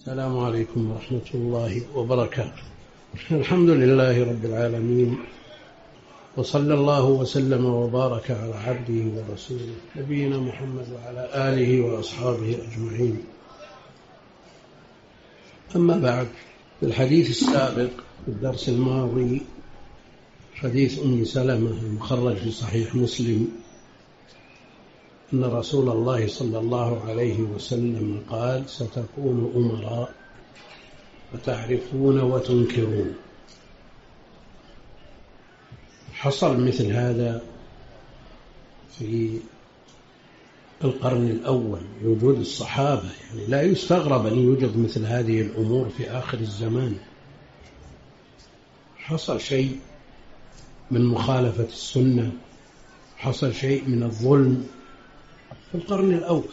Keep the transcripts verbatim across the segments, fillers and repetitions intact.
السلام عليكم ورحمة الله وبركاته. الحمد لله رب العالمين، وصلى الله وسلم وبارك على عبده ورسوله نبينا محمد وعلى آله وأصحابه أجمعين. أما بعد، في الحديث السابق في الدرس الماضي حديث أم سلمة المخرج في صحيح مسلم أن رسول الله صلى الله عليه وسلم قال: ستكون أمراء وتعرفون وتنكرون. حصل مثل هذا في القرن الأول بوجود الصحابة، يعني لا يستغرب أن يوجد مثل هذه الأمور في آخر الزمان. حصل شيء من مخالفة السنة، حصل شيء من الظلم في القرن الأول،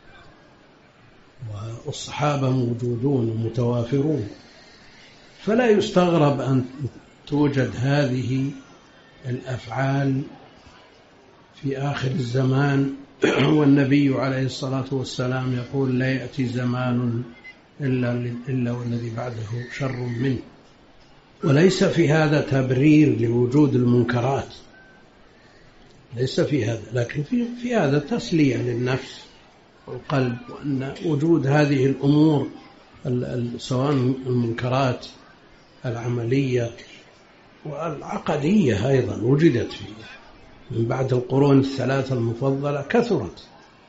والصحابة موجودون ومتوافرون، فلا يستغرب أن توجد هذه الأفعال في آخر الزمان. والنبي عليه الصلاة والسلام يقول: لا يأتي زمان إلا, إلا والذي بعده شر منه. وليس في هذا تبرير لوجود المنكرات، ليس في هذا، لكن في, في هذا تسلية للنفس والقلب، وأن وجود هذه الأمور سواء المنكرات العملية والعقدية أيضا وجدت فيه من بعد القرون الثلاثة المفضلة. كثرت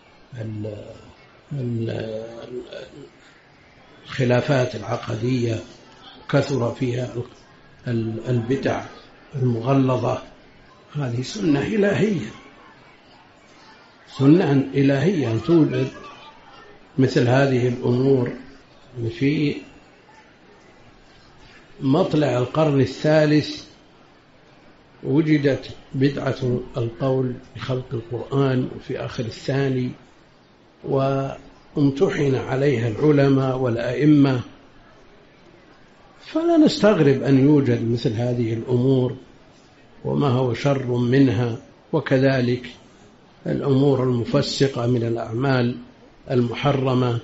الخلافات العقدية، كثر فيها البدع المغلظة. هذه سنة إلهية، سنة إلهية أن توجد مثل هذه الأمور. في مطلع القرن الثالث وجدت بدعة القول بخلق القرآن وفي آخر الثاني، وامتحن عليها العلماء والأئمة، فلا نستغرب أن يوجد مثل هذه الأمور وما هو شر منها. وكذلك الأمور المفسقة من الأعمال المحرمة،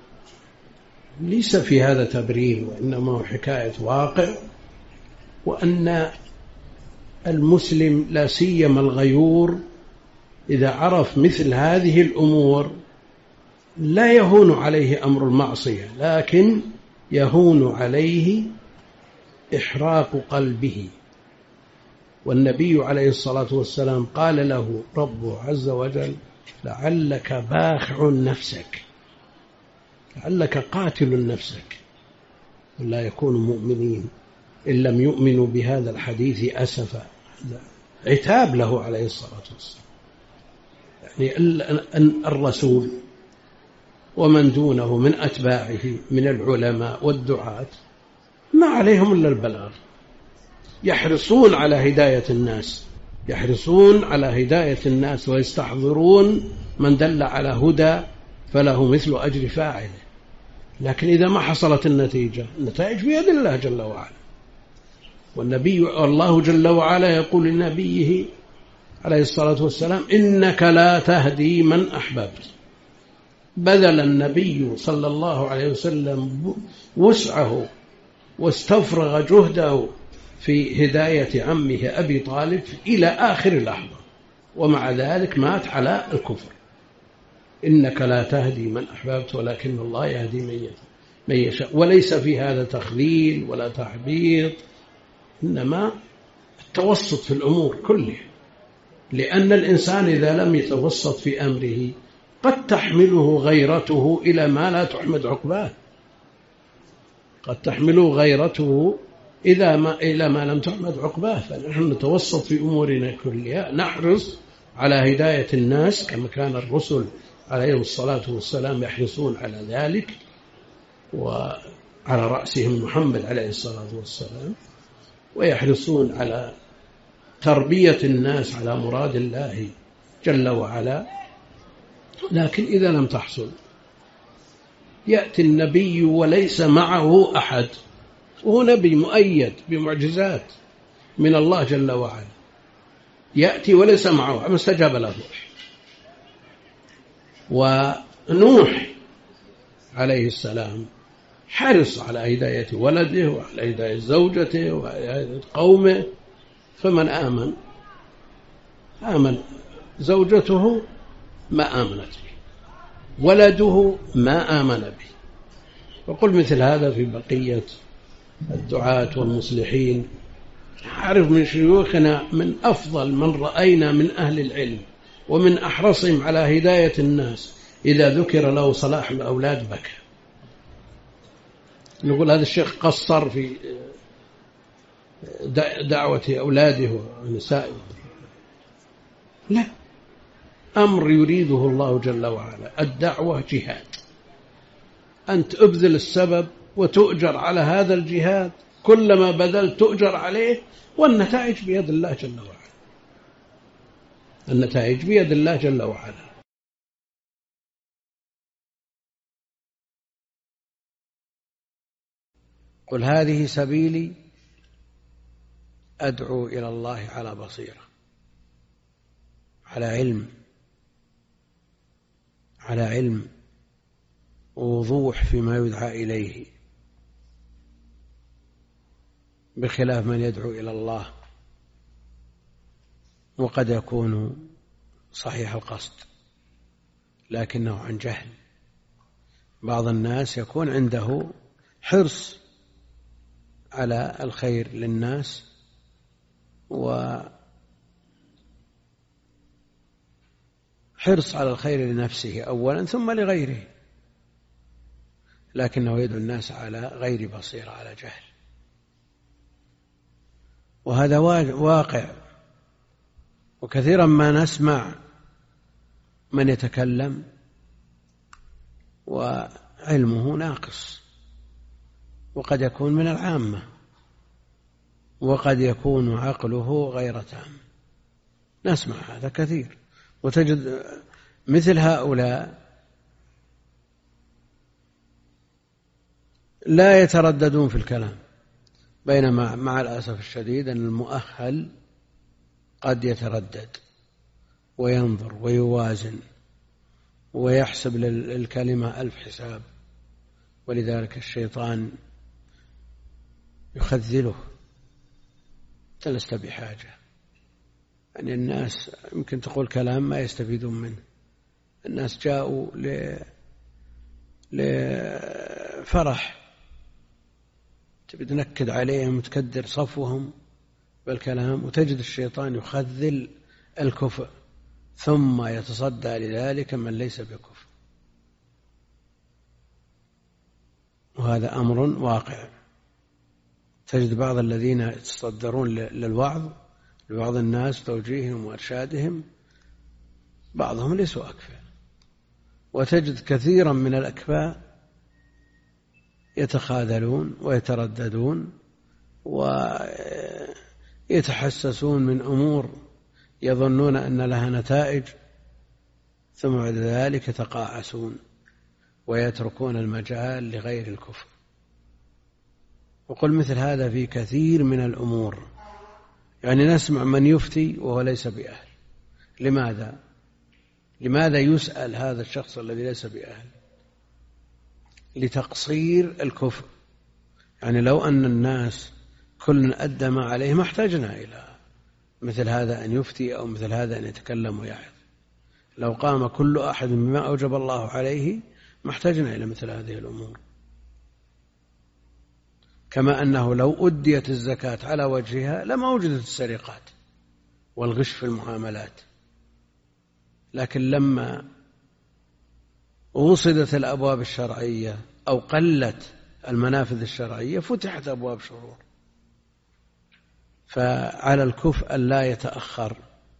ليس في هذا تبرير، وإنما هو حكاية واقع، وأن المسلم لا سيما الغيور إذا عرف مثل هذه الأمور لا يهون عليه أمر المعصية، لكن يهون عليه إحراق قلبه. والنبي عليه الصلاة والسلام قال له ربه عز وجل: لعلك باخع نفسك، لعلك قاتل نفسك، ولا يكونوا مؤمنين إن لم يؤمنوا بهذا الحديث أسفا. عتاب له عليه الصلاة والسلام. يعني الرسول ومن دونه من أتباعه من العلماء والدعاة ما عليهم إلا البلاغ، يحرصون على هداية الناس، يحرصون على هداية الناس ويستحضرون من دل على هدى فله مثل أجر فاعله. لكن إذا ما حصلت النتيجة، النتائج بيد الله جل وعلا. والنبي الله جل وعلا يقول لنبيه عليه الصلاة والسلام: إنك لا تهدي من أحببت. بذل النبي صلى الله عليه وسلم وسعه واستفرغ جهده في هداية عمه أبي طالب إلى آخر لحظة، ومع ذلك مات على الكفر. إنك لا تهدي من أحببت ولكن الله يهدي من يشاء. وليس في هذا تخذيل ولا تحبيط، إنما التوسط في الأمور كلها، لأن الإنسان إذا لم يتوسط في أمره قد تحمله غيرته إلى ما لا تحمد عقباه، قد تحمله غيرته إذا ما إلى ما لم تحمد عقباه. فنحن نتوسط في أمورنا كلها، نحرص على هداية الناس كما كان الرسل عليهم الصلاة والسلام يحرصون على ذلك، وعلى رأسهم محمد عليه الصلاة والسلام، ويحرصون على تربية الناس على مراد الله جل وعلا. لكن إذا لم تحصل، يأتي النبي وليس معه أحد، وهو نبي مؤيد بمعجزات من الله جل وعلا، يأتي وليس معه، ما استجاب له نوح. ونوح عليه السلام حرص على هداية ولده وعلى هداية زوجته وعلى هداية قومه. فمن آمن آمن، زوجته ما آمنت به، ولده ما آمن به. وقل مثل هذا في بقية الدعاة والمصلحين. أعرف من شيوخنا من أفضل من رأينا من أهل العلم ومن أحرصهم على هداية الناس، إذا ذكر له صلاح الأولاد بكى. نقول هذا الشيخ قصر في دعوة أولاده ونسائه. لا، أمر يريده الله جل وعلا. الدعوة جهاد، أنت أبذل السبب وتؤجر على هذا الجهاد، كلما بذلت تؤجر عليه، والنتائج بيد الله جل وعلا. النتائج بيد الله جل وعلا. قل هذه سبيلي أدعو إلى الله على بصيرة، على علم، على علم ووضوح فيما يدعى إليه، بخلاف من يدعو إلى الله وقد يكون صحيح القصد لكنه عن جهل. بعض الناس يكون عنده حرص على الخير للناس وحرص على الخير لنفسه أولا ثم لغيره، لكنه يدعو الناس على غير بصيرة، على جهل. وهذا واقع، وكثيرا ما نسمع من يتكلم وعلمه ناقص، وقد يكون من العامة، وقد يكون عقله غير تام. نسمع هذا كثير، وتجد مثل هؤلاء لا يترددون في الكلام، بينما مع الأسف الشديد أن المؤهل قد يتردد وينظر ويوازن ويحسب للكلمة ألف حساب، ولذلك الشيطان يخذله. لست بحاجة، يعني الناس يمكن تقول كلام ما يستفيدون منه. الناس جاءوا لفرح، تبي تنكد عليهم وتكدر صفوهم بالكلام، وتجد الشيطان يخذل الكفء، ثم يتصدى لذلك من ليس بكفء. وهذا أمر واقع. تجد بعض الذين يتصدرون للوعظ لبعض الناس، توجيههم وإرشادهم، بعضهم ليسوا أكفاء، وتجد كثيرا من الأكفاء يتخاذلون ويترددون ويتحسسون من أمور يظنون أن لها نتائج، ثم بعد ذلك يتقاعسون ويتركون المجال لغير الكفر. وقل مثل هذا في كثير من الأمور، يعني نسمع من يفتي وهو ليس بأهل. لماذا؟ لماذا يسأل هذا الشخص الذي ليس بأهل؟ لتقصير الكفر. يعني لو أن الناس كل أدى ما عليه ما احتاجنا إلى مثل هذا أن يفتي، أو مثل هذا أن يتكلم ويعظ. لو قام كل أحد بما أوجب الله عليه ما احتاجنا إلى مثل هذه الأمور. كما أنه لو أديت الزكاة على وجهها لما وجدت السرقات والغش في المعاملات، لكن لما وصدت الأبواب الشرعية أو قلت المنافذ الشرعية فتحت أبواب شرور. فعلى الكفء أن لا يتأخر،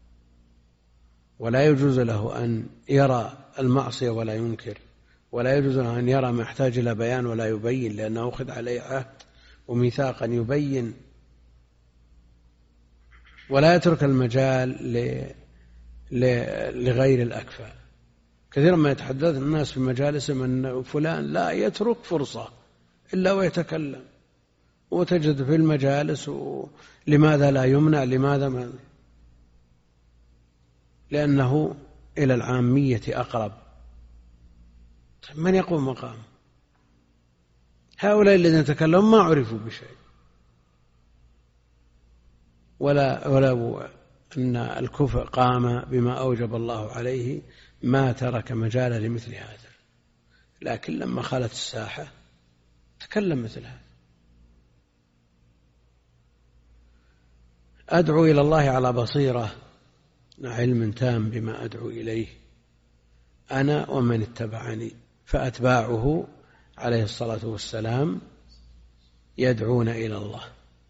ولا يجوز له أن يرى المعصية ولا ينكر، ولا يجوز له أن يرى ما يحتاج إلى بيان ولا يبين، لأنه أخذ عليه عهد وميثاقا يبين، ولا يترك المجال لغير الأكفاء. كثيرا ما يتحدث الناس في مجالسهم أن فلان لا يترك فرصة إلا ويتكلم، وتجد في المجالس لماذا لا يمنع، لماذا ما؟ لأنه إلى العامية أقرب. من يقوم مقام؟ هؤلاء الذين تكلموا ما عرفوا بشيء، ولا ولو أن الكفر قام بما أوجب الله عليه ما ترك مجال لمثل هذا، لكن لما خلت الساحة تكلم مثل هذا. أدعو إلى الله على بصيرة علم تام بما أدعو إليه أنا ومن اتبعني، فأتباعه عليه الصلاة والسلام يدعون إلى الله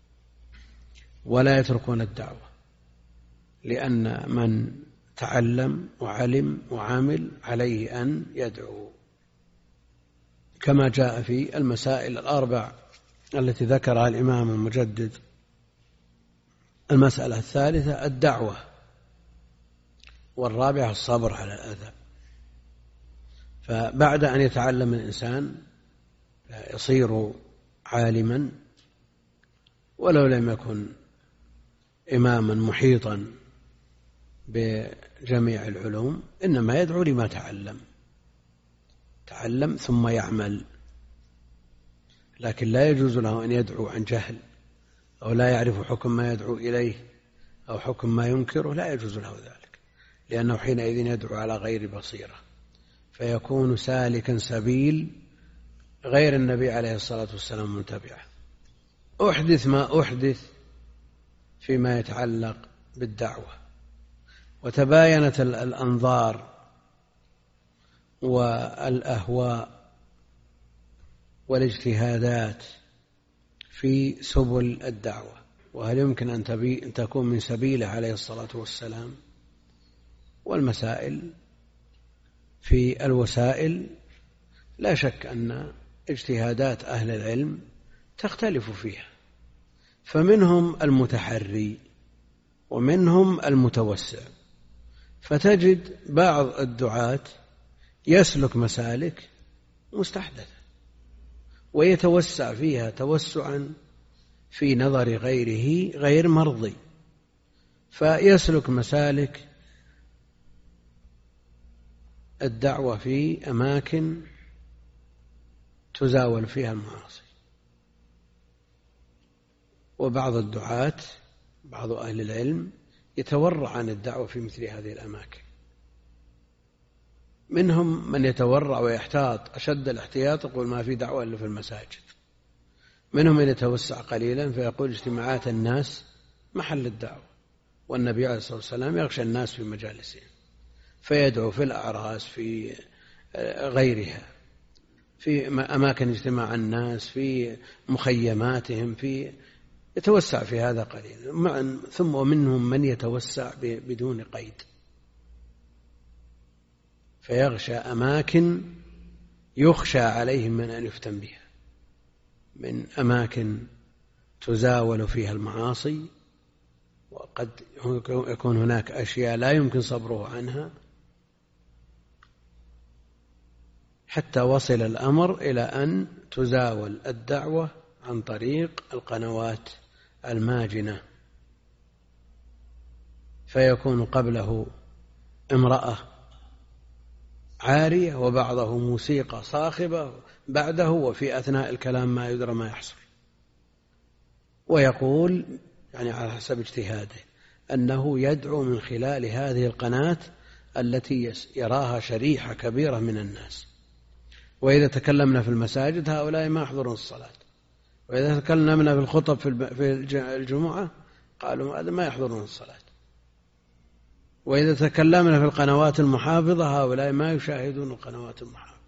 ولا يتركون الدعوة، لأن من تعلم وعلم وعمل عليه أن يدعو، كما جاء في المسائل الأربع التي ذكرها الإمام المجدد. المسألة الثالثة الدعوة، والرابعة الصبر على الأذى. فبعد أن يتعلم الإنسان يصير عالما ولو لم يكن إماما محيطا بجميع العلوم، إنما يدعو لما تعلم تعلم ثم يعمل، لكن لا يجوز له أن يدعو عن جهل أو لا يعرف حكم ما يدعو إليه أو حكم ما ينكره، لا يجوز له ذلك، لأنه حينئذ يدعو على غير بصيرة، فيكون سالكا سبيل غير النبي عليه الصلاة والسلام متبعه. أحدث ما أحدث فيما يتعلق بالدعوة، وتباينت الأنظار والأهواء والاجتهادات في سبل الدعوة، وهل يمكن أن تكون من سبيله عليه الصلاة والسلام. والمسائل في الوسائل لا شك أن اجتهادات أهل العلم تختلف فيها، فمنهم المتحري ومنهم المتوسع، فتجد بعض الدعاة يسلك مسالك مستحدثة ويتوسع فيها توسعا في نظر غيره غير مرضي، فيسلك مسالك الدعوة في أماكن تزاول فيها المعاصي. وبعض الدعاة بعض أهل العلم يتورع عن الدعوة في مثل هذه الأماكن، منهم من يتورع ويحتاط أشد الاحتياط، يقول ما في دعوة إلا في المساجد. منهم من يتوسع قليلا فيقول اجتماعات الناس محل الدعوة، والنبي عليه الصلاة والسلام يغشى الناس في مجالسهم، فيدعو في الأعراس في غيرها، في أماكن اجتماع الناس، في مخيماتهم، في يتوسع في هذا قليلا. ثم ومنهم من يتوسع بدون قيد، فيغشى أماكن يخشى عليهم من أن يفتن بها، من أماكن تزاول فيها المعاصي، وقد يكون هناك أشياء لا يمكن صبره عنها، حتى وصل الأمر إلى أن تزاول الدعوة عن طريق القنوات الماجنة، فيكون قبله امرأة عارية وبعضه موسيقى صاخبة بعده، وفي أثناء الكلام ما يدرى ما يحصل، ويقول يعني على حسب اجتهاده أنه يدعو من خلال هذه القناة التي يراها شريحة كبيرة من الناس. وإذا تكلمنا في المساجد هؤلاء ما يحضرون الصلاة، وإذا تكلمنا في الخطب في الجمعة قالوا هذا ما يحضرون الصلاة، وإذا تكلمنا في القنوات المحافظة هؤلاء ما يشاهدون القنوات المحافظة.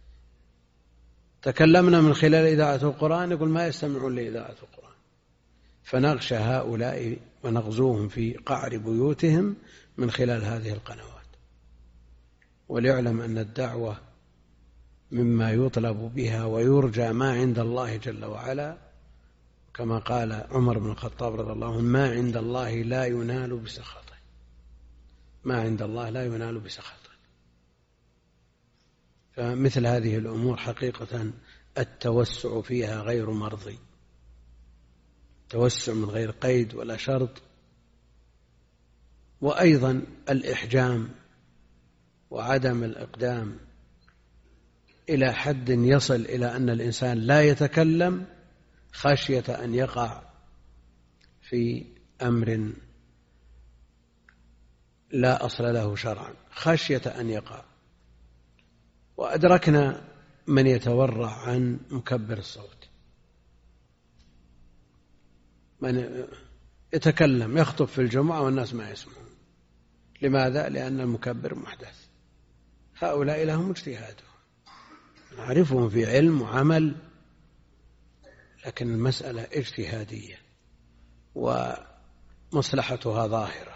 تكلمنا من خلال إذاعة القرآن يقول ما يستمعون لإذاعة القرآن، فنغشى هؤلاء ونغزوهم في قعر بيوتهم من خلال هذه القنوات. وليعلم أن الدعوة مما يطلب بها ويرجى ما عند الله جل وعلا، كما قال عمر بن الخطاب رضي الله عنه ما عند الله لا ينال بسخطه، ما عند الله لا ينال بسخطه. فمثل هذه الأمور حقيقة التوسع فيها غير مرضي، توسع من غير قيد ولا شرط. وأيضا الإحجام وعدم الإقدام إلى حد يصل إلى أن الإنسان لا يتكلم خشية أن يقع في أمر لا أصل له شرعا، خشية أن يقع. وأدركنا من يتورع عن مكبر الصوت، من يتكلم يخطب في الجمعة والناس ما يسمعون. لماذا؟ لأن المكبر محدث. هؤلاء لهم اجتهادهم، نعرفهم في علم وعمل، لكن المسألة اجتهادية ومصلحتها ظاهرة،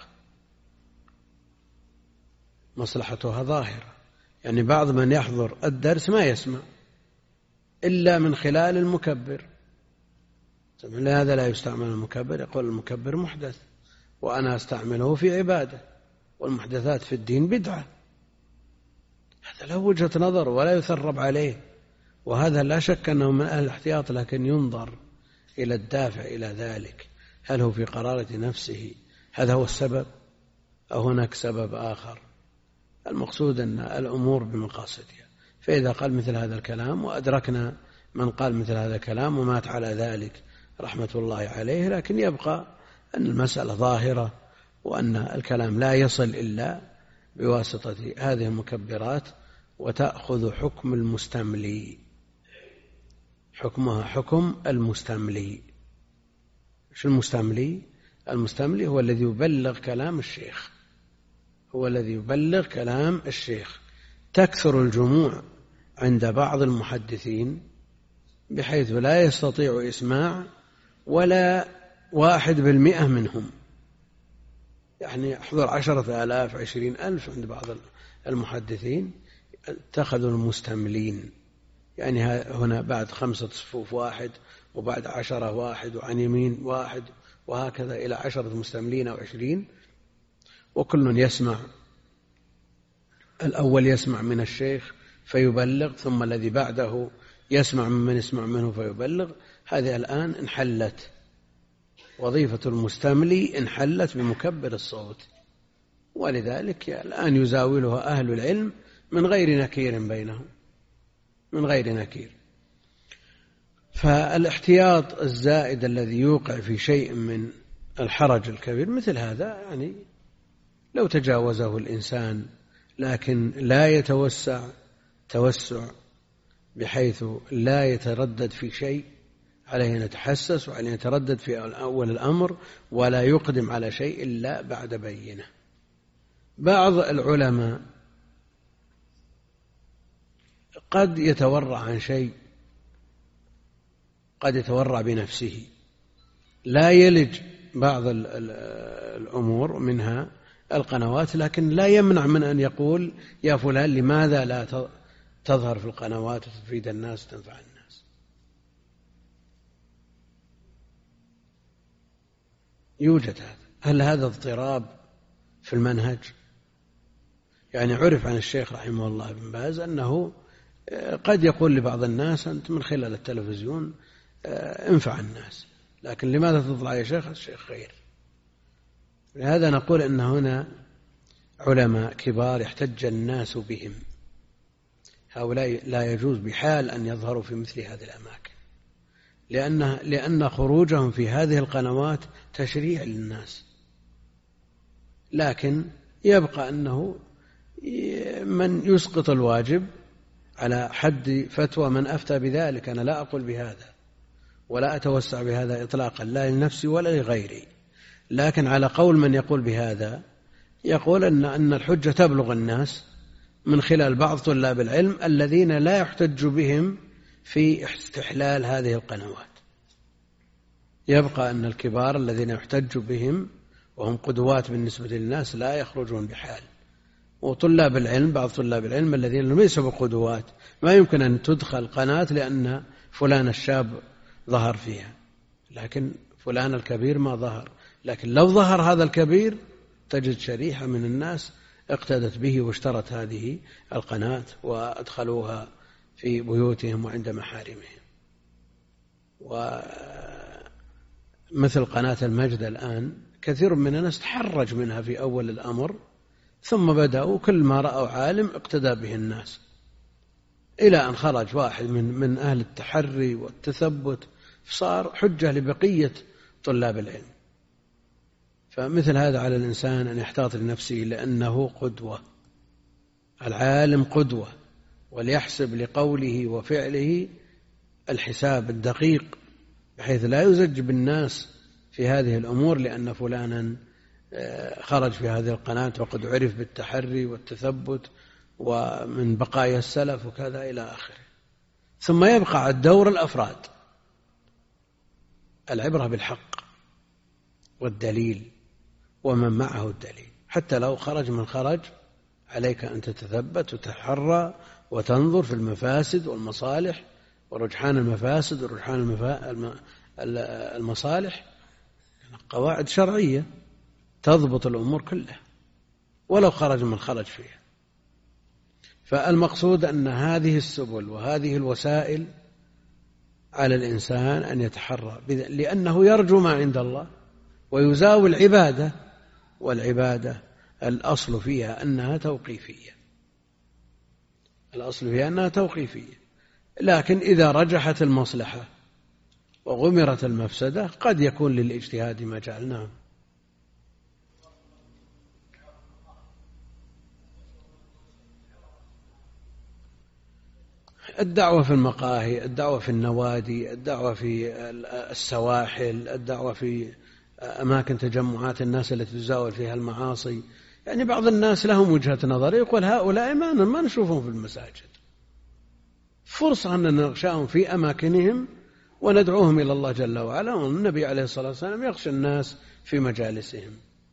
مصلحتها ظاهرة. يعني بعض من يحضر الدرس ما يسمع إلا من خلال المكبر، لهذا لا يستعمل المكبر. يقول المكبر محدث وأنا أستعمله في عبادة، والمحدثات في الدين بدعة. هذا له وجهة نظر ولا يثرب عليه، وهذا لا شك أنه من أهل الاحتياط، لكن ينظر إلى الدافع إلى ذلك، هل هو في قرارة نفسه هذا هو السبب أو هناك سبب آخر؟ المقصود أن الأمور بمقاصدها. فإذا قال مثل هذا الكلام، وأدركنا من قال مثل هذا الكلام ومات على ذلك رحمة الله عليه، لكن يبقى أن المسألة ظاهرة، وأن الكلام لا يصل إلا بواسطة هذه المكبرات، وتأخذ حكم المستملي، حكمها حكم المستملي. شو المستملي؟ المستملي هو الذي يبلغ كلام الشيخ، هو الذي يبلغ كلام الشيخ. تكثر الجموع عند بعض المحدثين بحيث لا يستطيع إسماع ولا واحد بالمئة منهم، يعني أحضر عشرة آلاف عشرين ألف عند بعض المحدثين. اتخذوا المستملين، يعني هنا بعد خمسة صفوف واحد، وبعد عشرة واحد، وعن يمين واحد، وهكذا إلى عشرة مستملين أو عشرين، وكل يسمع. الأول يسمع من الشيخ فيبلغ، ثم الذي بعده يسمع ممن يسمع منه فيبلغ. هذه الآن انحلت، وظيفة المستملي انحلت بمكبر الصوت، ولذلك الآن يزاولها أهل العلم من غير نكير بينهم، من غير نكير. فالاحتياط الزائد الذي يوقع في شيء من الحرج الكبير مثل هذا، يعني لو تجاوزه الإنسان لكن لا يتوسع توسع بحيث لا يتردد في شيء، عليه أن يتحسس وعليه أن يتردد في أول الأمر، ولا يقدم على شيء إلا بعد بينه. بعض العلماء قد يتورع عن شيء، قد يتورع بنفسه، لا يلج بعض الأمور منها القنوات، لكن لا يمنع من أن يقول يا فلان لماذا لا تظهر في القنوات وتفيد الناس وتنفع الناس. يوجد هذا. هل هذا اضطراب في المنهج؟ يعني عرف عن الشيخ رحمه الله بن باز أنه قد يقول لبعض الناس أنت من خلال التلفزيون انفع الناس، لكن لماذا تطلع يا شيخ؟ الشيخ خير. لهذا نقول أن هنا علماء كبار يحتج الناس بهم، هؤلاء لا يجوز بحال أن يظهروا في مثل هذه الأماكن، لأن, لأن خروجهم في هذه القنوات تشريع للناس. لكن يبقى أنه من يسقط الواجب على حد فتوى من أفتى بذلك. أنا لا أقول بهذا ولا أتوسع بهذا إطلاقا، لا لنفسي ولا لغيري، لكن على قول من يقول بهذا، يقول أن أن الحجة تبلغ الناس من خلال بعض طلاب العلم الذين لا يحتج بهم في استحلال هذه القنوات. يبقى أن الكبار الذين يحتج بهم وهم قدوات بالنسبة للناس لا يخرجون بحال، وطلاب العلم بعض طلاب العلم الذين ليسوا بقدوات ما يمكن أن تدخل قناة لأن فلان الشاب ظهر فيها، لكن فلان الكبير ما ظهر. لكن لو ظهر هذا الكبير تجد شريحة من الناس اقتدت به واشترت هذه القناة وأدخلوها في بيوتهم وعند محارمهم. ومثل قناة المجد الآن كثير من الناس تحرج منها في أول الأمر، ثم بدأوا كل ما رأوا عالم اقتدى به الناس، إلى أن خرج واحد من, من أهل التحري والتثبت صار حجة لبقية طلاب العلم. فمثل هذا على الإنسان أن يحتاط لنفسه لأنه قدوة، العالم قدوة، وليحسب لقوله وفعله الحساب الدقيق بحيث لا يزج بالناس في هذه الأمور لأن فلانا خرج في هذه القناة وقد عرف بالتحري والتثبت ومن بقايا السلف وكذا إلى آخره. ثم يبقى الدور الأفراد، العبرة بالحق والدليل ومن معه الدليل. حتى لو خرج من خرج عليك أن تتثبت وتحرى وتنظر في المفاسد والمصالح ورجحان المفاسد ورجحان المصالح، قواعد شرعية تضبط الأمور كلها ولو خرج من خرج فيها. فالمقصود أن هذه السبل وهذه الوسائل على الإنسان أن يتحرى لأنه يرجو ما عند الله ويزاوي العبادة، والعبادة الأصل فيها أنها توقيفية، الأصل فيها أنها توقيفية، لكن إذا رجحت المصلحة وغمرت المفسدة قد يكون للاجتهاد مجال. نعم. الدعوة في المقاهي، الدعوة في النوادي، الدعوة في السواحل، الدعوة في أماكن تجمعات الناس التي تزاول فيها المعاصي. يعني بعض الناس لهم وجهة نظر يقول هؤلاء ما ما نشوفهم في المساجد، فرصة أن نغشاهم في أماكنهم وندعوهم إلى الله جل وعلا. والنبي عليه الصلاة والسلام يغشى الناس في مجالسهم،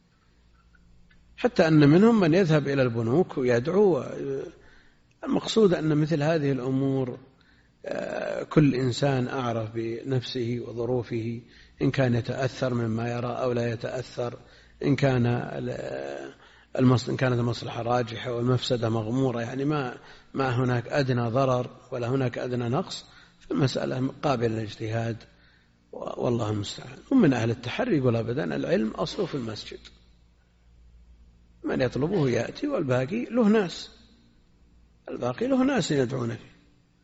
حتى أن منهم من يذهب إلى البنوك ويدعو. المقصود أن مثل هذه الأمور كل إنسان أعرف بنفسه وظروفه، إن كان يتأثر مما يرى أو لا يتأثر، إن كان إن كانت المصلحة راجحة والمفسدة مغمورة، يعني ما ما هناك أدنى ضرر ولا هناك أدنى نقص، فالمسألة قابلة للاجتهاد والله المستعان. ومن أهل التحري يقول أبدا العلم أصله في المسجد، من يطلبه يأتي والباقي له ناس، الباقي له ناس يدعون فيه.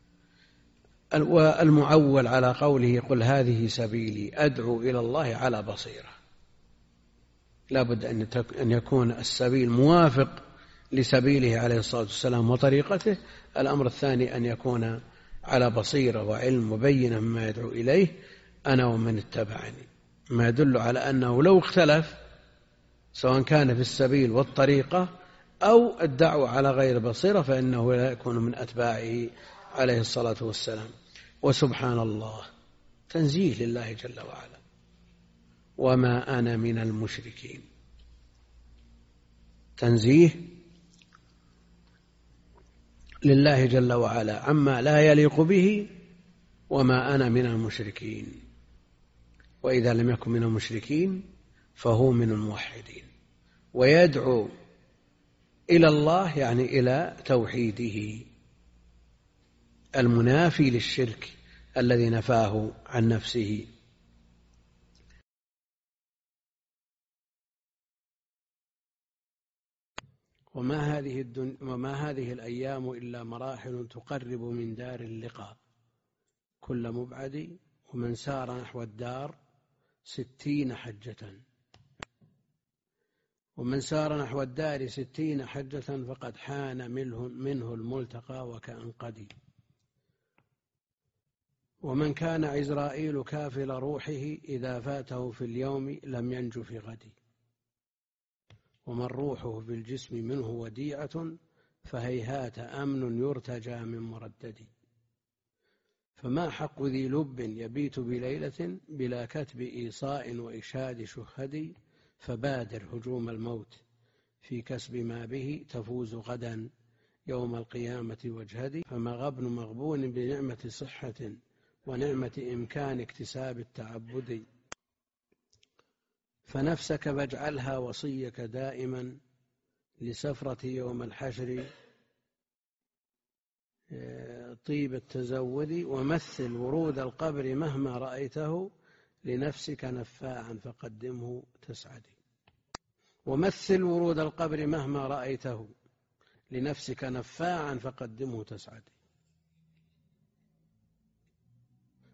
والمعول على قوله قل هذه سبيلي أدعو إلى الله على بصيرة، لا بد أن يكون السبيل موافق لسبيله عليه الصلاة والسلام وطريقته. الأمر الثاني أن يكون على بصيرة وعلم مبينا مما يدعو إليه أنا ومن اتبعني، ما يدل على أنه لو اختلف سواء كان في السبيل والطريقة أو الدعوة على غير بصيرة فإنه لا يكون من أتباعه عليه الصلاة والسلام. وسبحان الله، تنزيه لله جل وعلا، وما أنا من المشركين، تنزيه لله جل وعلا عما لا يليق به، وما أنا من المشركين. وإذا لم يكن من المشركين فهو من الموحدين، ويدعو إلى الله يعني إلى توحيده المنافي للشرك الذي نفاه عن نفسه. وما هذه الدن... وما هذه الأيام إلا مراحل تقرب من دار اللقاء كل مبعد، ومن سار نحو الدار ستين حجة ومن سار نحو الدار ستين حجة فقد حان منه, منه الملتقى وكأنقدي. ومن كان عزرائيل كافل روحه إذا فاته في اليوم لم ينج في غد، ومن روحه في الجسم منه وديعة فهيهات أمن يرتجى من مردد. فما حق ذي لب يبيت بليلة بلا كتب إيصاء وإشهاد شهد، فبادر هجوم الموت في كسب ما به تفوز غدا يوم القيامة واجهد. فما غبن مغبون بنعمة صحة ونعمة إمكان اكتساب التعبد، فنفسك فاجعلها وصيك دائما لسفرة يوم الحشر طيب التزود. ومثل ورود القبر مهما رأيته لنفسك نفاعا فقدمه تسعدي. ومثل ورود القبر مهما رأيته لنفسك نفاعا فقدمه تسعدي.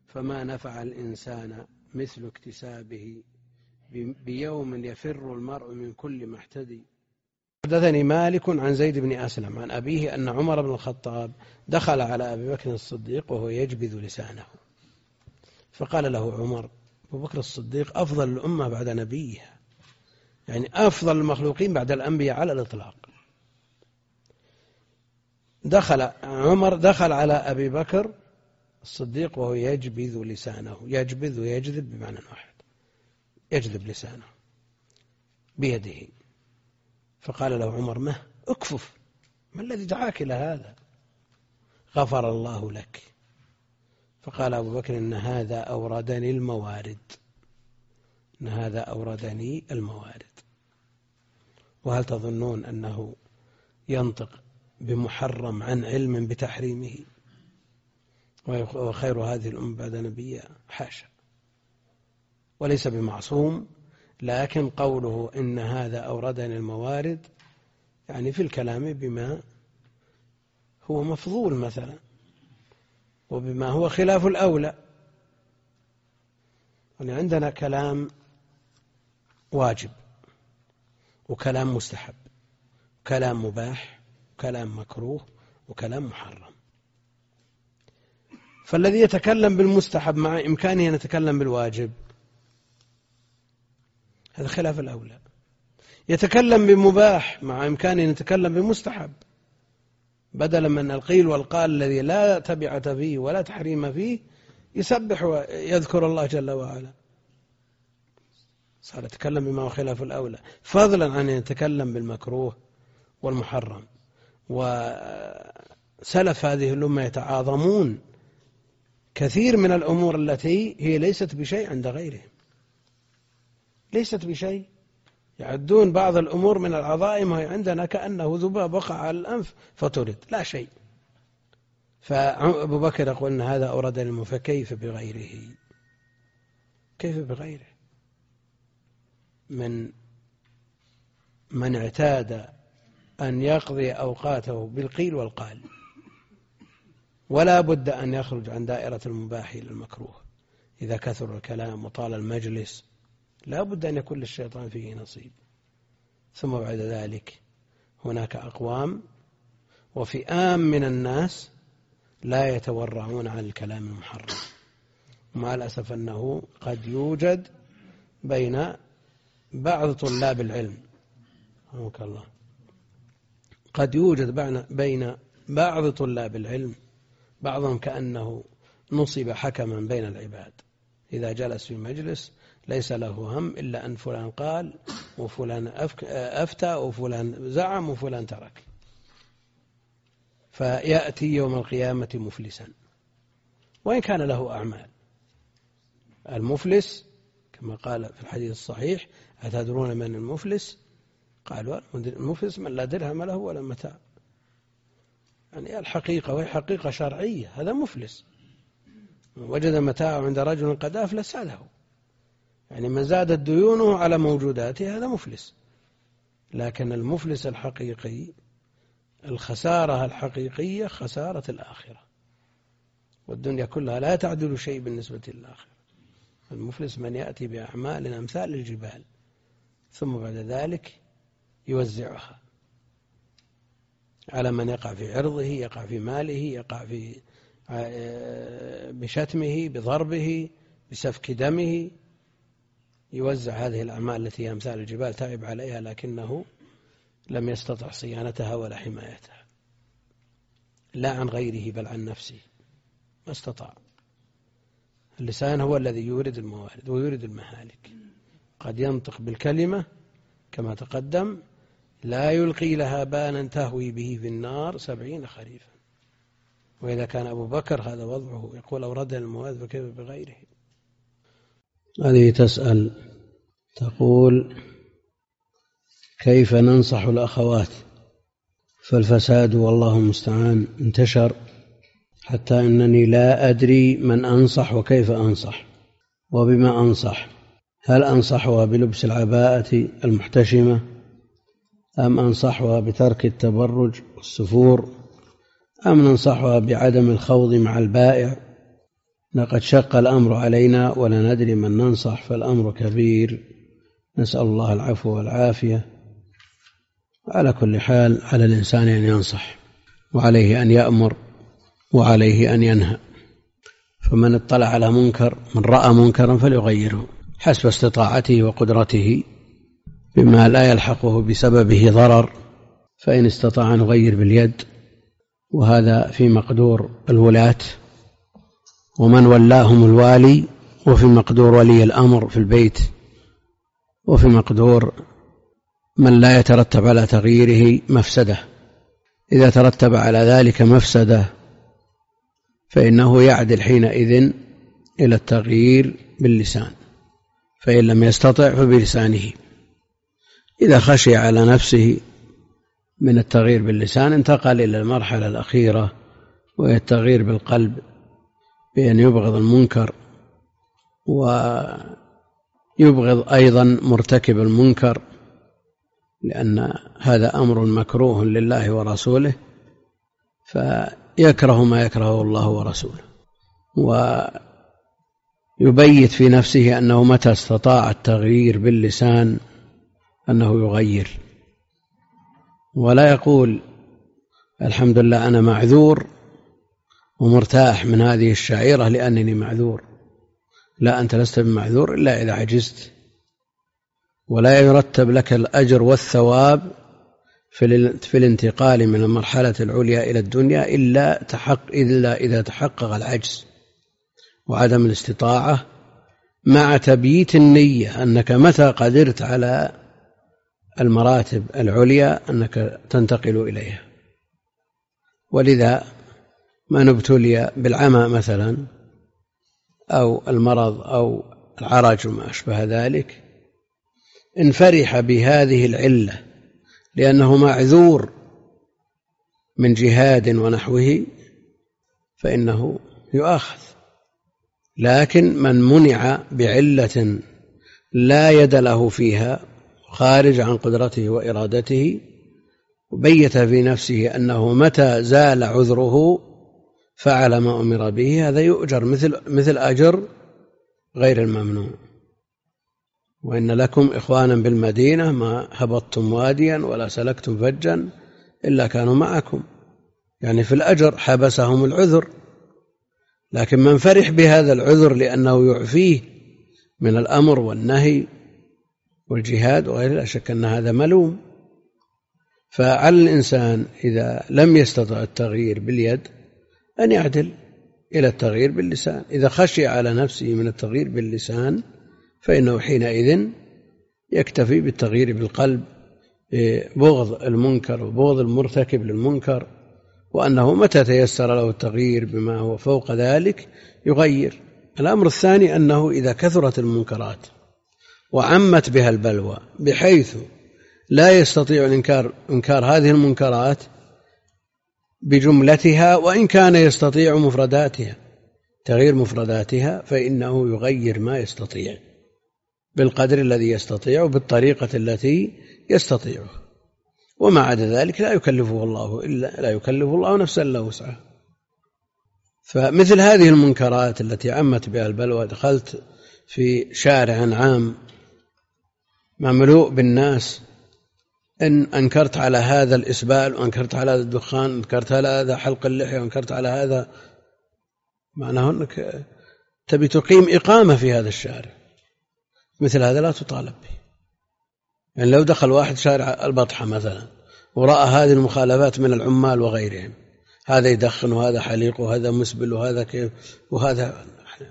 فما نفع الإنسان مثل اكتسابه بيوم يفر المرء من كل محتدي. حدثني مالك عن زيد بن أسلم عن أبيه أن عمر بن الخطاب دخل على أبي بكر الصديق وهو يجبذ لسانه، فقال له عمر: أبو بكر الصديق أفضل الأمة بعد نبيها، يعني أفضل المخلوقين بعد الأنبياء على الإطلاق. دخل عمر دخل على أبي بكر الصديق وهو يجبذ لسانه، يجبذ ويجذب بمعنى واحد، يجذب لسانه بيده. فقال له عمر: ما اكفف، ما الذي دعاك إلى هذا؟ غفر الله لك. فقال أبو بكر: إن هذا أوردني الموارد، إن هذا أوردني الموارد. وهل تظنون أنه ينطق بمحرم عن علم بتحريمه وخير هذه الأمة بعد نبيها؟ حاشا، وليس بمعصوم، لكن قوله إن هذا أوردني الموارد يعني في الكلام بما هو مفضول مثلا، وبما هو خلاف الأولى. يعني عندنا كلام واجب، وكلام مستحب، وكلام مباح، وكلام مكروه، وكلام محرم. فالذي يتكلم بالمستحب مع إمكانه أن يتكلم بالواجب، هذا خلاف الأولى. يتكلم بمباح مع إمكانه أن يتكلم بمستحب، بدلا من القيل والقال الذي لا تبعة فيه ولا تحريم فيه، يسبح ويذكر الله جل وعلا، صار يتكلم بما هو خلاف الأولى، فضلا عن أن يتكلم بالمكروه والمحرم. وسلف هذه الأمة يتعاظمون كثير من الأمور التي هي ليست بشيء عند غيرهم، ليست بشيء، يعدون بعض الأمور من العظائم وهي عندنا كأنه ذباب وقع على الأنف فطرد، لا شيء. فأبو بكر يقول إن هذا أورد المو، فكيف بغيره؟ كيف بغيره من من اعتاد أن يقضي أوقاته بالقيل والقال، ولا بد أن يخرج عن دائرة المباح إلى المكروه. إذا كثر الكلام وطال المجلس لا بد أن يكون للشيطان فيه نصيب. ثم بعد ذلك هناك أقوام وفئام من الناس لا يتورعون عن الكلام المحرم، ومع الأسف أنه قد يوجد بين بعض طلاب العلم، رحمك الله، قد يوجد بين بعض طلاب العلم بعضهم كأنه نصب حكما بين العباد، إذا جلس في مجلس ليس له هم إلا أن فلان قال وفلان أفتى وفلان زعم وفلان ترك، فيأتي يوم القيامة مفلسا وإن كان له أعمال. المفلس كما قال في الحديث الصحيح: أتدرون من المفلس؟ قالوا: المفلس من لا درهم له ولا متاع. يعني الحقيقة، وهي حقيقة شرعية، هذا مفلس. وجد متاعه عند رجل قد أفلس هذا هو، يعني من زادت ديونه على موجوداته هذا مفلس. لكن المفلس الحقيقي، الخسارة الحقيقية خسارة الآخرة، والدنيا كلها لا تعدل شيء بالنسبة للآخرة. المفلس من يأتي بأعمال أمثال الجبال ثم بعد ذلك يوزعها على من يقع في عرضه، يقع في ماله، يقع في بشتمه، بضربه، بسفك دمه، يوزع هذه الأعمال التي هي أمثال الجبال، تعب عليها لكنه لم يستطع صيانتها ولا حمايتها، لا عن غيره بل عن نفسه، ما استطاع. اللسان هو الذي يورد الموارد ويورد المهالك، قد ينطق بالكلمة كما تقدم لا يلقي لها بالا تهوي به في النار سبعين خريفا. وإذا كان أبو بكر هذا وضعه يقول أورد الموارد فكيف بغيره؟ هذه تسأل تقول: كيف ننصح الأخوات؟ فالفساد والله المستعان انتشر حتى أنني لا أدري من أنصح وكيف أنصح وبما أنصح. هل أنصحها بلبس العباءة المحتشمة أم أنصحها بترك التبرج والسفور أم ننصحها بعدم الخوض مع البائع؟ لقد شق الأمر علينا ولا ندري من ننصح، فالأمر كبير، نسأل الله العفو والعافية. على كل حال على الإنسان أن ينصح، وعليه أن يأمر، وعليه أن ينهى. فمن اطلع على منكر، من رأى منكرا فليغيره حسب استطاعته وقدرته بما لا يلحقه بسببه ضرر، فإن استطاع أن يغير باليد، وهذا في مقدور الولاة ومن ولاهم الوالي، وفي مقدور ولي الأمر في البيت، وفي مقدور من لا يترتب على تغييره مفسدة. إذا ترتب على ذلك مفسدة فإنه يعدل حينئذ إلى التغيير باللسان، فإن لم يستطع فبلسانه. إذا خشي على نفسه من التغيير باللسان انتقل إلى المرحلة الأخيرة، وهي التغيير بالقلب، بأن يبغض المنكر ويبغض أيضا مرتكب المنكر، لأن هذا أمر مكروه لله ورسوله، فيكره ما يكرهه الله ورسوله، ويبيت في نفسه أنه متى استطاع التغيير باللسان أنه يغير، ولا يقول الحمد لله أنا معذور ومرتاح من هذه الشعيرة لأنني معذور. لا، أنت لست بمعذور إلا إذا عجزت، ولا يرتب لك الأجر والثواب في الانتقال من المرحلة العليا إلى الدنيا إلا تحق إلا إذا تحقق العجز وعدم الاستطاعة، مع تبييت النية أنك متى قدرت على المراتب العليا أنك تنتقل إليها. ولذا من ابتلي بالعمى مثلا أو المرض أو العرج وما أشبه ذلك إن فرح بهذه العلة لأنه معذور من جهاد ونحوه فإنه يؤاخذ. لكن من منع بعلة لا يد له فيها خارج عن قدرته وإرادته وبيت في نفسه أنه متى زال عذره فعل ما أمر به، هذا يؤجر مثل, مثل أجر غير الممنوع. وإن لكم إخوانا بالمدينة ما هبطتم واديا ولا سلكتم فجا إلا كانوا معكم، يعني في الأجر حبسهم العذر. لكن من فرح بهذا العذر لأنه يعفيه من الأمر والنهي والجهاد وغيره لا شك أن هذا ملوم. فعلى الإنسان إذا لم يستطع التغيير باليد أن يعدل إلى التغيير باللسان. إذا خشي على نفسه من التغيير باللسان فإنه حينئذ يكتفي بالتغيير بالقلب، ببغض المنكر وبغض المرتكب للمنكر، وأنه متى تيسر له التغيير بما هو فوق ذلك يغير. الأمر الثاني أنه إذا كثرت المنكرات وعمت بها البلوى بحيث لا يستطيع الإنكار إنكار هذه المنكرات بجملتها، وإن كان يستطيع مفرداتها تغيير مفرداتها، فإنه يغير ما يستطيع بالقدر الذي يستطيع وبالطريقة التي يستطيعه، وما عدا ذلك لا يكلفه الله إلا لا يكلف الله نفسا إلا وسعها. فمثل هذه المنكرات التي عمت بها البلوى، دخلت في شارع عام مملوء بالناس، إن أنكرت على هذا الإسبال وأنكرت على هذا الدخان، أنكرت على هذا حلق اللحية وأنكرت على هذا، معناه أنك تبي تقيم إقامة في هذا الشارع. مثل هذا لا تطالب به. يعني لو دخل واحد شارع البطحة مثلا ورأى هذه المخالفات من العمال وغيرهم، هذا يدخن وهذا حليق وهذا مسبل وهذا كيف وهذا،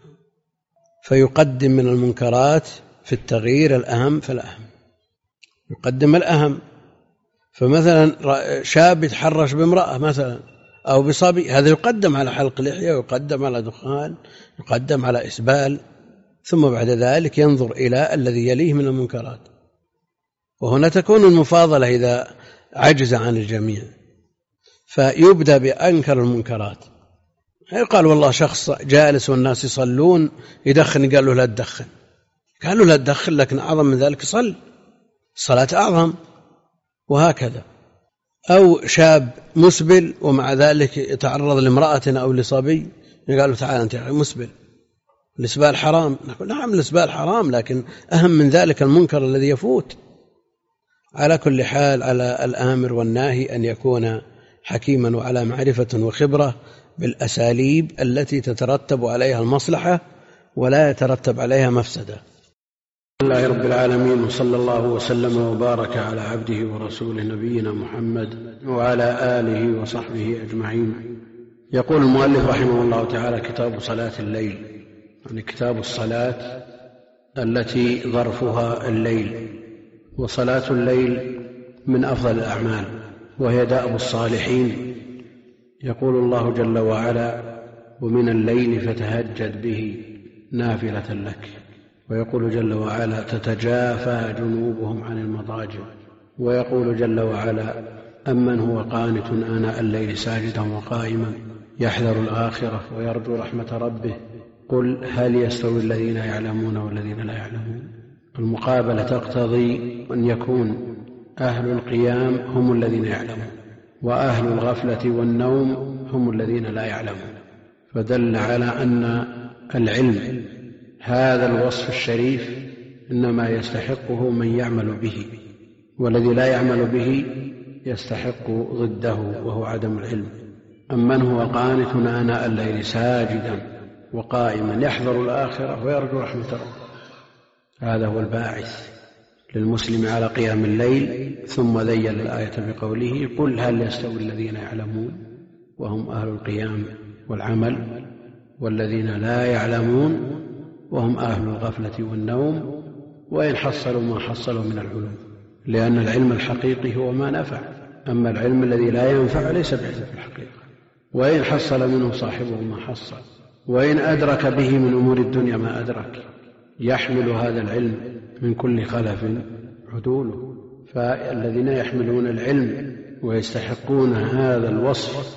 فيقدم من المنكرات في التغيير الأهم فالأهم، يقدم الأهم. فمثلا شاب يتحرش بامرأة مثلا أو بصبي، هذا يقدم على حلق لحية ويقدم على دخان، يقدم على إسبال، ثم بعد ذلك ينظر إلى الذي يليه من المنكرات. وهنا تكون المفاضلة إذا عجز عن الجميع، فيبدأ بأنكر المنكرات. يقال والله شخص جالس والناس يصلون يدخن، قال له لا تدخن، قال له لا تدخن، لكن أعظم من ذلك صل، الصلاة أعظم، وهكذا. أو شاب مسبل ومع ذلك يتعرض لامرأة أو لصبي، قال له تعال أنت مسبل، الإسبال حرام، نقول نعم الإسبال حرام، لكن أهم من ذلك المنكر الذي يفوت. على كل حال على الآمر والناهي أن يكون حكيما وعلى معرفة وخبرة بالأساليب التي تترتب عليها المصلحة ولا يترتب عليها مفسدة. الحمد لله رب العالمين، وصلى الله وسلم وبارك على عبده ورسوله نبينا محمد وعلى آله وصحبه أجمعين. يقول المؤلف رحمه الله تعالى: كتاب صلاة الليل، يعني كتاب الصلاة التي ظرفها الليل. وصلاة الليل من أفضل الأعمال وهي دأب الصالحين. يقول الله جل وعلا: ومن الليل فتهجد به نافلة لك. ويقول جل وعلا: تتجافى جنوبهم عن المضاجع. ويقول جل وعلا: أمن هو قانت آناء الليل ساجدا وقائما يحذر الآخرة ويرجو رحمة ربه قل هل يستوي الذين يعلمون والذين لا يعلمون. المقابلة تقتضي أن يكون أهل القيام هم الذين يعلمون، وأهل الغفلة والنوم هم الذين لا يعلمون. فدل على أن العلم هذا الوصف الشريف إنما يستحقه من يعمل به، والذي لا يعمل به يستحق ضده وهو عدم العلم. أمن هو قانت آناء الليل ساجدا وقائما يحذر الآخرة ويرجو رحمة ربه. هذا هو الباعث للمسلم على قيام الليل. ثم ذيل الآية بقوله: قل هل يستوي الذين يعلمون وهم أهل القيام والعمل والذين لا يعلمون وهم أهل الغفلة والنوم، وإن حصلوا ما حصلوا من العلوم، لأن العلم الحقيقي هو ما نفع. أما العلم الذي لا ينفع ليس بعلم في الحقيقة، وإن حصل منه صاحبه ما حصل، وإن أدرك به من أمور الدنيا ما أدرك، يحمل هذا العلم من كل خلف عدوله. فالذين يحملون العلم ويستحقون هذا الوصف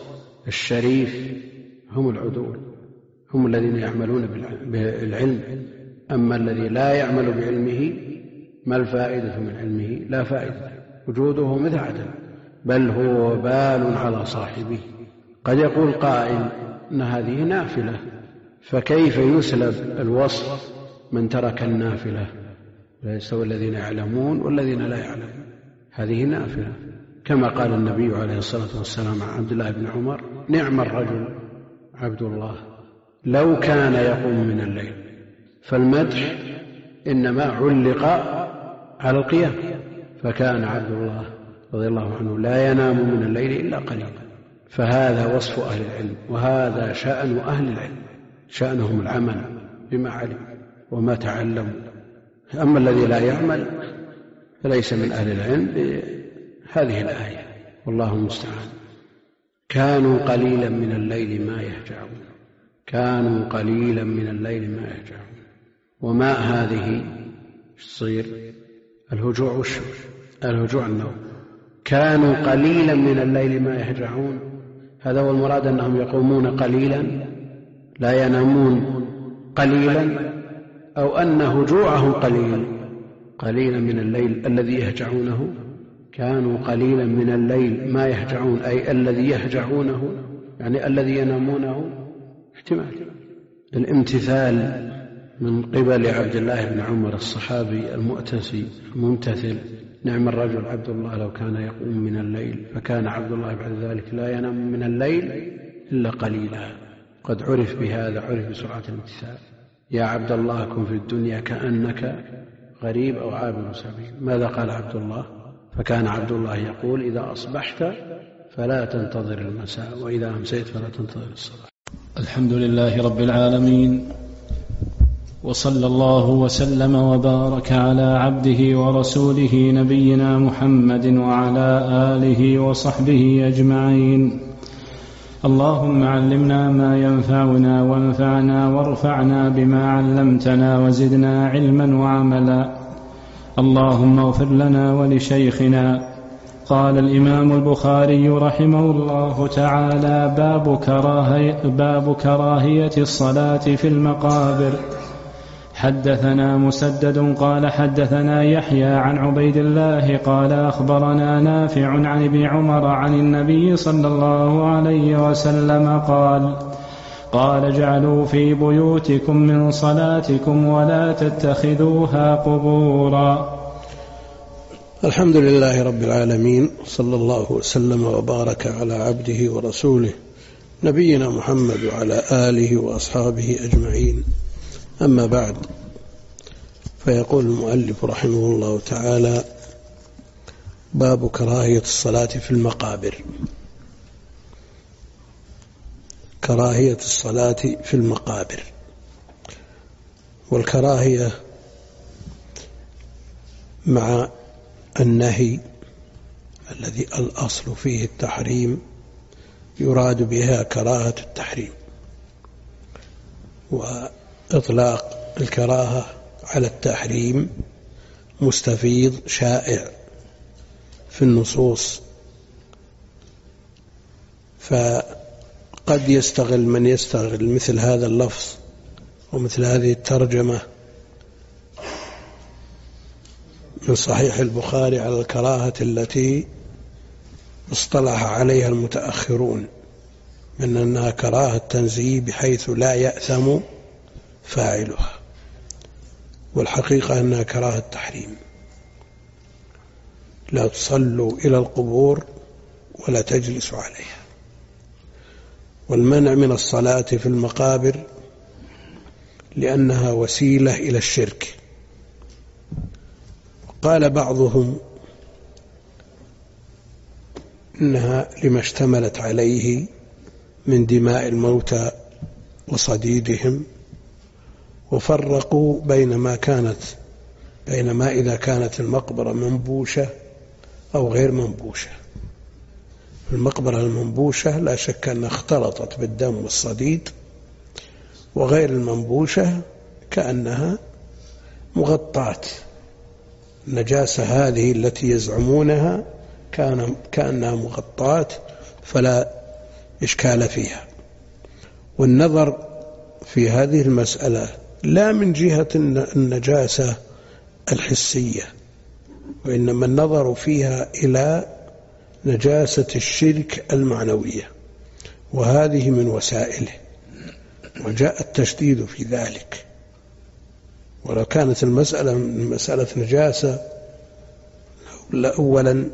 الشريف هم العدول، هم الذين يعملون بالعلم. أما الذي لا يعمل بعلمه ما الفائدة من علمه؟ لا فائدة، وجوده مثل عدم، بل هو وبال على صاحبه. قد يقول قائل أن هذه نافلة، فكيف يسلب الوصف من ترك النافلة؟ لا يستوي الذين يعلمون والذين لا يعلمون، هذه نافلة، كما قال النبي عليه الصلاة والسلام عن عبد الله بن عمر: نعم الرجل عبد الله لو كان يقوم من الليل. فالمدح إنما علق على القيام، فكان عبد الله رضي الله عنه لا ينام من الليل إلا قليلا. فهذا وصف أهل العلم، وهذا شأن أهل العلم، شأنهم العمل بما علم وما تعلموا. أما الذي لا يعمل فليس من أهل العلم بهذه الآية، والله المستعان. كانوا قليلا من الليل ما يهجعون، كانوا قليلا من الليل ما يهجعون. وما هذه تصير الهجوع والشر، الهجوع النوم. كانوا قليلا من الليل ما يهجعون، هذا هو المراد، أنهم يقومون قليلا لا ينامون قليلا، أو أن هجوعهم قليل، قليلا من الليل الذي يهجعونه. كانوا قليلا من الليل ما يهجعون، أي الذي يهجعونه يعني الذي ينامونه. احتمال الامتثال من قبل عبد الله بن عمر الصحابي المؤتسي الممتثل: نعم الرجل عبد الله لو كان يقوم من الليل. فكان عبد الله بعد ذلك لا ينام من الليل إلا قليلا. قد عرف بهذا، عرف بسرعة الامتثال. يا عبد الله كن في الدنيا كأنك غريب أو عابر سبيل. ماذا قال عبد الله؟ فكان عبد الله يقول: إذا أصبحت فلا تنتظر المساء، وإذا أمسيت فلا تنتظر الصباح. الحمد لله رب العالمين، وصلى الله وسلم وبارك على عبده ورسوله نبينا محمد وعلى آله وصحبه أجمعين. اللهم علمنا ما ينفعنا وانفعنا وارفعنا بما علمتنا وزدنا علما وعملا. اللهم اغفر لنا ولشيخنا. قال الإمام البخاري رحمه الله تعالى: باب كراهية, باب كراهية الصلاة في المقابر. حدثنا مسدد قال حدثنا يحيى عن عبيد الله قال أخبرنا نافع عن ابن عمر عن النبي صلى الله عليه وسلم قال قال اجعلوا في بيوتكم من صلاتكم ولا تتخذوها قبورا. الحمد لله رب العالمين، صلى الله وسلم وبارك على عبده ورسوله نبينا محمد وعلى آله وأصحابه أجمعين. أما بعد، فيقول المؤلف رحمه الله تعالى: باب كراهية الصلاة في المقابر. كراهية الصلاة في المقابر. والكراهية مع النهي الذي الأصل فيه التحريم يراد بها كراهة التحريم، وإطلاق الكراهة على التحريم مستفيض شائع في النصوص، فقد يستغل من يستغل مثل هذا اللفظ ومثل هذه الترجمة من صحيح البخاري على الكراهة التي اصطلح عليها المتأخرون من أنها كراهة تنزيه بحيث لا يأثم فاعلها، والحقيقة أنها كراهة تحريم. لا تصلوا إلى القبور ولا تجلسوا عليها. والمنع من الصلاة في المقابر لأنها وسيلة إلى الشرك. قال بعضهم إنها لما اشتملت عليه من دماء الموتى وصديدهم، وفرقوا بين ما كانت بين ما إذا كانت المقبرة منبوشة أو غير منبوشة. المقبرة المنبوشة لا شك أنها اختلطت بالدم والصديد، وغير المنبوشة كأنها مغطاة. النجاسة هذه التي يزعمونها كان كأنها مغطاة فلا إشكال فيها. والنظر في هذه المسألة لا من جهة النجاسة الحسية، وإنما النظر فيها إلى نجاسة الشرك المعنوية، وهذه من وسائله، وجاء التشديد في ذلك. ولو كانت المسألة مسألة نجاسة، أولا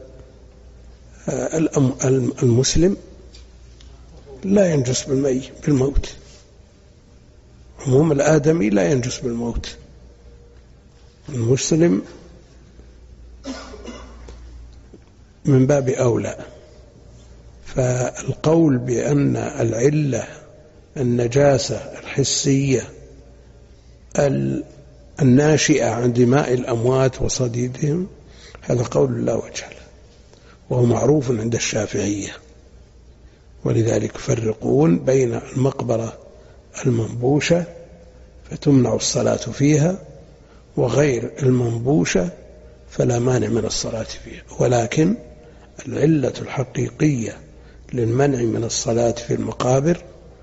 المسلم لا ينجس بالموت، عموم الآدمي لا ينجس بالموت. المسلم من باب أولى. فالقول بأن العلة النجاسة الحسية الناشئة عن دماء الأموات وصديدهم هذا قول لا وجه له، وهو معروف عند الشافعية. ولذلك يفرقون بين المقبرة المنبوشة فتمنع الصلاة فيها، وغير المنبوشة فلا مانع من الصلاة فيها. ولكن العلة الحقيقية للمنع من الصلاة في المقابر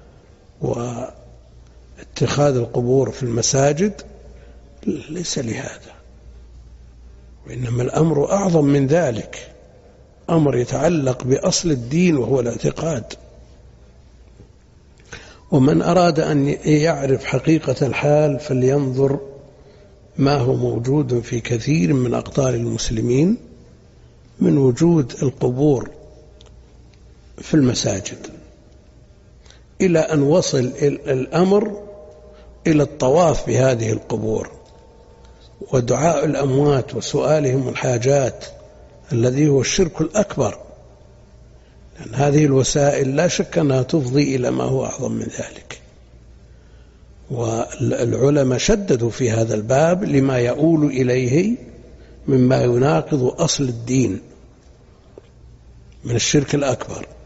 واتخاذ القبور في المساجد ليس لهذا، وإنما الأمر أعظم من ذلك، أمر يتعلق بأصل الدين وهو الاعتقاد. ومن أراد أن يعرف حقيقة الحال فلينظر ما هو موجود في كثير من أقطار المسلمين من وجود القبور في المساجد، إلى أن وصل الأمر إلى الطواف بهذه القبور ودعاء الأموات وسؤالهم الحاجات، الذي هو الشرك الأكبر. لأن هذه الوسائل لا شك أنها تفضي إلى ما هو أعظم من ذلك. والعلماء شددوا في هذا الباب لما يؤول إليه مما يناقض أصل الدين من الشرك الأكبر.